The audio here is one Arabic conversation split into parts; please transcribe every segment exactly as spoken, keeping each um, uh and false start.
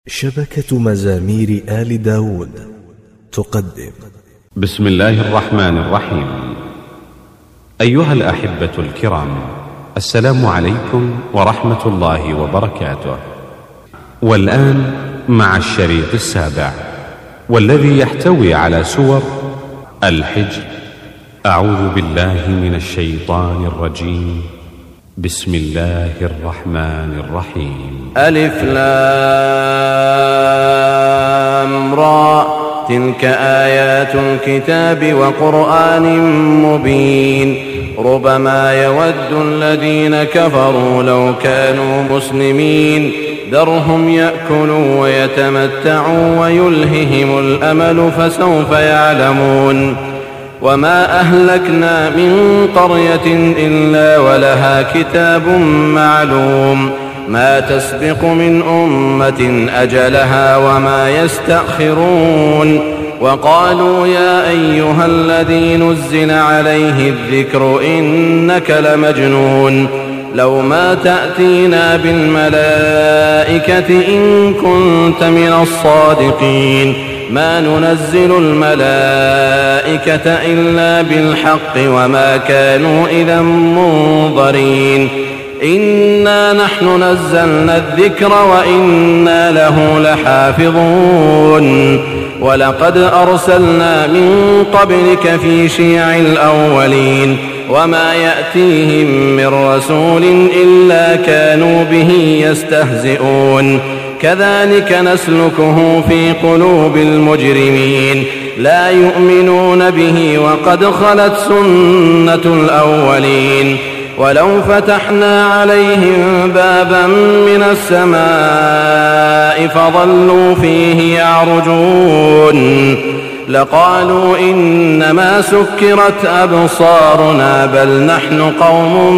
شبكة مزامير آل داود تقدم. بسم الله الرحمن الرحيم. أيها الأحبة الكرام، السلام عليكم ورحمة الله وبركاته. والآن مع الشريط السابع، والذي يحتوي على سور الحجر. أعوذ بالله من الشيطان الرجيم. بسم الله الرحمن الرحيم. ألف لام را، تلك آيات الكتاب وقرآن مبين. ربما يود الذين كفروا لو كانوا مسلمين، ذرهم يأكلوا ويتمتعوا ويلههم الأمل فسوف يعلمون. وما أهلكنا من قرية إلا ولها كتاب معلوم، ما تسبق من أمة أجلها وما يستأخرون. وقالوا يا أيها الذي نزل عليه الذكر إنك لمجنون، لو ما تأتينا بالملائكة إن كنت من الصادقين، ما ننزل الملائكة إلا بالحق وما كانوا إذا منظرين. إنا نحن نزلنا الذكر وإنا له لحافظون. ولقد أرسلنا من قبلك في شيع الأولين، وما يأتيهم من رسول إلا كانوا به يستهزئون. كذلك نسلكه في قلوب المجرمين، لا يؤمنون به وقد خلت سنة الأولين. ولو فتحنا عليهم بابا من السماء فظلوا فيه يعرجون لقالوا إنما سكرت أبصارنا بل نحن قوم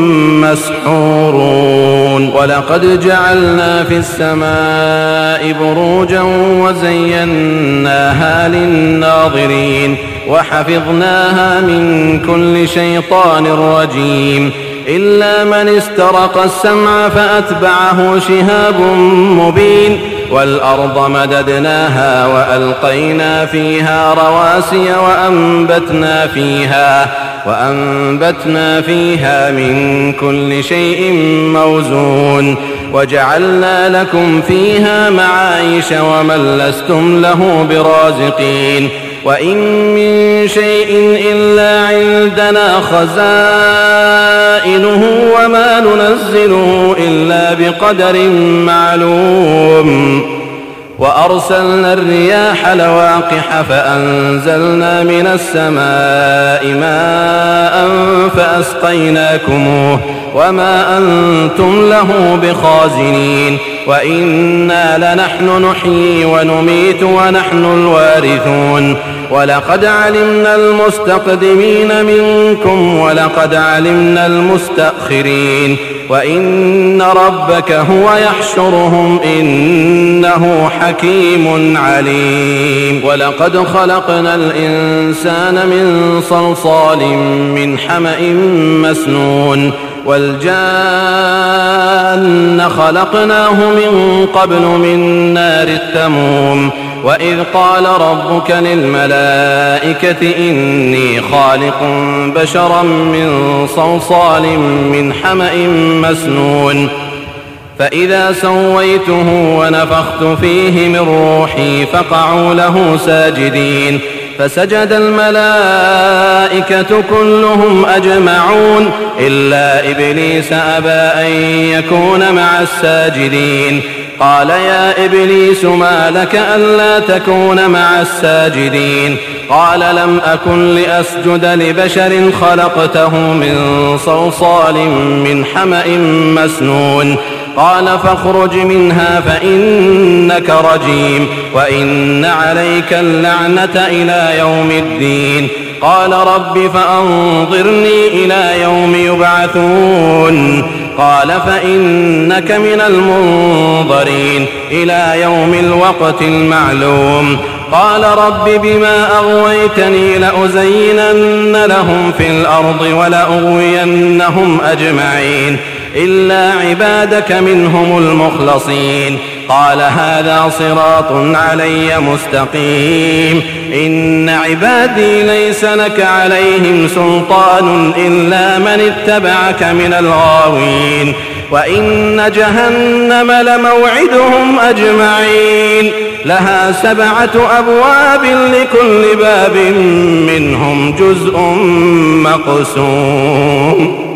مسحورون. ولقد جعلنا في السماء بروجا وزيناها للناظرين وحفظناها من كل شيطان رجيم، إلا من استرق السمع فأتبعه شهاب مبين. والأرض مددناها وألقينا فيها رواسي وأنبتنا فيها وأنبتنا فيها من كل شيء موزون. وجعلنا لكم فيها معايش ومن لستم له برازقين. وإن من شيء إلا عندنا خزائنه وما ننزله إلا بقدر معلوم. وأرسلنا الرياح لواقح فأنزلنا من السماء ماء فأسقيناكموه وما أنتم له بخازنين. وإنا لنحن نحيي ونميت ونحن الوارثون. ولقد علمنا المستقدمين منكم ولقد علمنا المستأخرين. وإن ربك هو يحشرهم إنه حكيم عليم. ولقد خلقنا الإنسان من صلصال من حمأ مسنون. والجان خلقناه من قبل من نار السموم. وإذ قال ربك للملائكة إني خالق بشرا من صلصال من حمأ مسنون، فإذا سويته ونفخت فيه من روحي فقعوا له ساجدين. فسجد الملائكة كلهم أجمعون إلا إبليس أبى أن يكون مع الساجدين. قال يا إبليس ما لك ألا تكون مع الساجدين؟ قال لم أكن لأسجد لبشر خلقته من صلصال من حمأ مسنون. قال فاخرج منها فإنك رجيم وإن عليك اللعنة إلى يوم الدين. قال رب فأنظرني إلى يوم يبعثون. قال فإنك من المنظرين إلى يوم الوقت المعلوم. قال رب بما أغويتني لأزينن لهم في الأرض ولأغوينهم أجمعين إلا عبادك منهم المخلصين قال هذا صراط علي مستقيم إن عبادي ليس لك عليهم سلطان إلا من اتبعك من الغاوين وإن جهنم لموعدهم أجمعين لها سبعة أبواب لكل باب منهم جزء مقسوم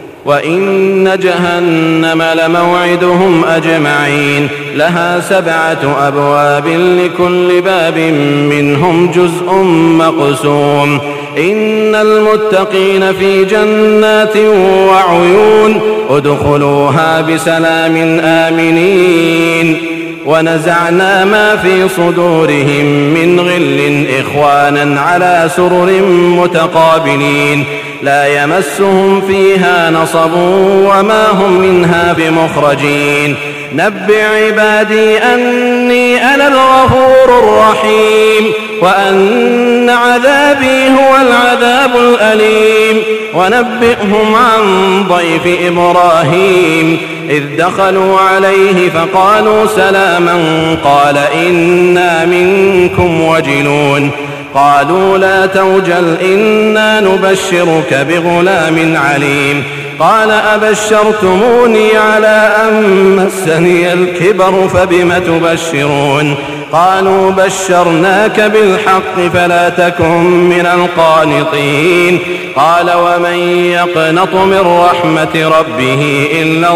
وإن جهنم لموعدهم أجمعين لها سبعة أبواب لكل باب منهم جزء مقسوم إن المتقين في جنات وعيون ادخلوها بسلام آمنين ونزعنا ما في صدورهم من غل إخوانا على سرر متقابلين لا يمسهم فيها نصب وما هم منها بمخرجين نبئ عبادي أني أنا الغفور الرحيم وأن عذابي هو العذاب الأليم ونبئهم عن ضيف إبراهيم إذ دخلوا عليه فقالوا سلاما قال إنا منكم وجلون قالوا لا توجل إنا نبشرك بغلام عليم قال أبشرتموني على أن مسني الكبر فبم تبشرون قالوا بشرناك بالحق فلا تكن من القانطين قال ومن يقنط من رحمة ربه إلا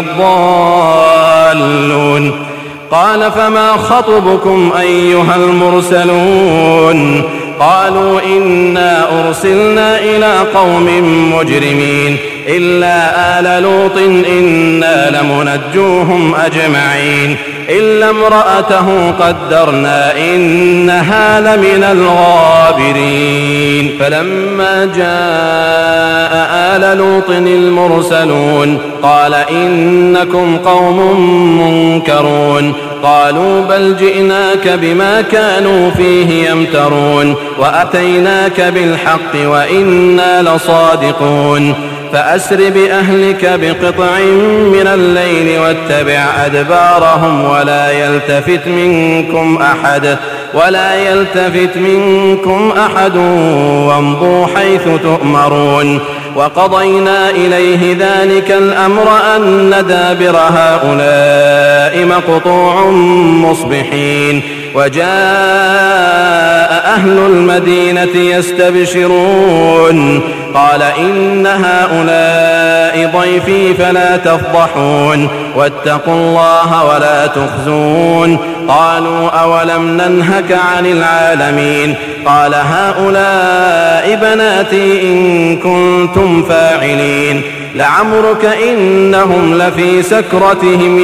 الضالون قال فما خطبكم أيها المرسلون قالوا إنا أرسلنا إلى قوم مجرمين إلا آل لوط إنا لمنجوهم أجمعين إلا امرأته قدرنا إنها لمن الغابرين فلما جاء آل لوط المرسلون قال إنكم قوم منكرون قالوا بل جئناك بما كانوا فيه يمترون وأتيناك بالحق وإنا لصادقون فأسر بأهلك بقطع من الليل واتبع أدبارهم ولا يلتفت منكم أحد ولا يلتفت منكم أحد وامضوا حيث تؤمرون وقضينا إليه ذلك الأمر أن دابر هؤلاء مقطوع مصبحين وجاء أهل المدينة يستبشرون قال إن هؤلاء ضيفي فلا تفضحون واتقوا الله ولا تخزون قالوا أولم ننهك عن العالمين قال هؤلاء بناتي إن كنتم فاعلين لعمرك إنهم لفي سكرتهم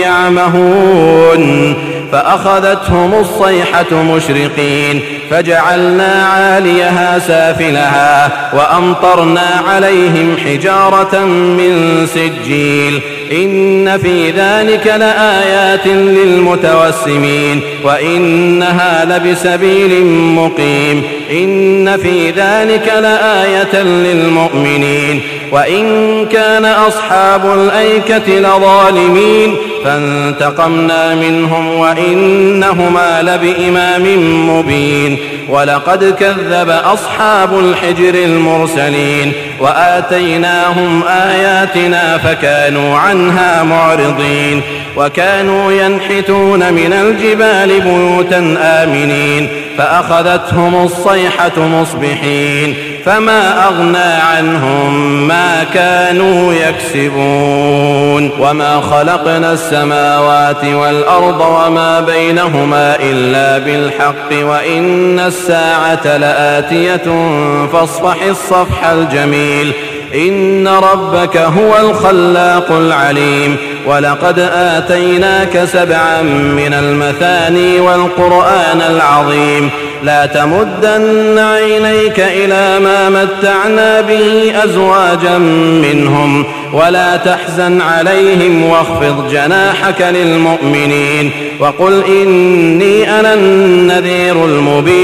يعمهون فأخذتهم الصيحة مشرقين فجعلنا عاليها سافلها وأمطرنا عليهم حجارة من سجيل إن في ذلك لآيات للمتوسمين وإنها لبسبيل مقيم إن في ذلك لآية للمؤمنين وإن كان أصحاب الأيكة لظالمين فانتقمنا منهم وإنهما لبإمام مبين ولقد كذب أصحاب الحجر المرسلين وآتيناهم آياتنا فكانوا عنها معرضين وكانوا ينحتون من الجبال بيوتا آمنين فأخذتهم الصيحة مصبحين فما أغنى عنهم ما كانوا يكسبون وما خلقنا السماوات والأرض وما بينهما إلا بالحق وإن الساعة لآتية فاصفح الصفح الجميل إن ربك هو الخلاق العليم ولقد آتيناك سبعا من المثاني والقرآن العظيم لا تمدن عينيك إلى ما متعنا به أزواجا منهم ولا تحزن عليهم واخفض جناحك للمؤمنين وقل إني أنا النذير المبين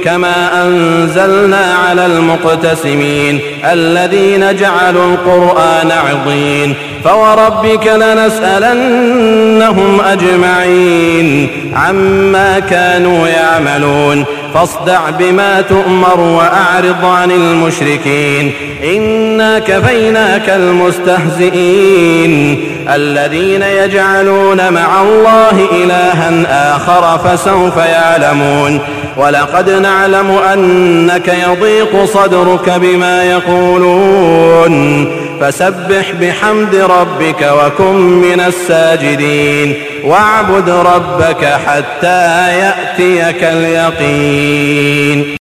كما أنزلنا على المقتسمين الذين جعلوا القرآن عضين فوربك لنسألنهم أجمعين عما كانوا يعملون فاصدع بما تؤمر وأعرض عن المشركين إنا كفيناك المستهزئين الذين يجعلون مع الله إلها آخر فسوف يعلمون ولقد نعلم أنك يضيق صدرك بما يقولون فسبح بحمد ربك وكن من الساجدين واعبد ربك حتى يأتيك اليقين.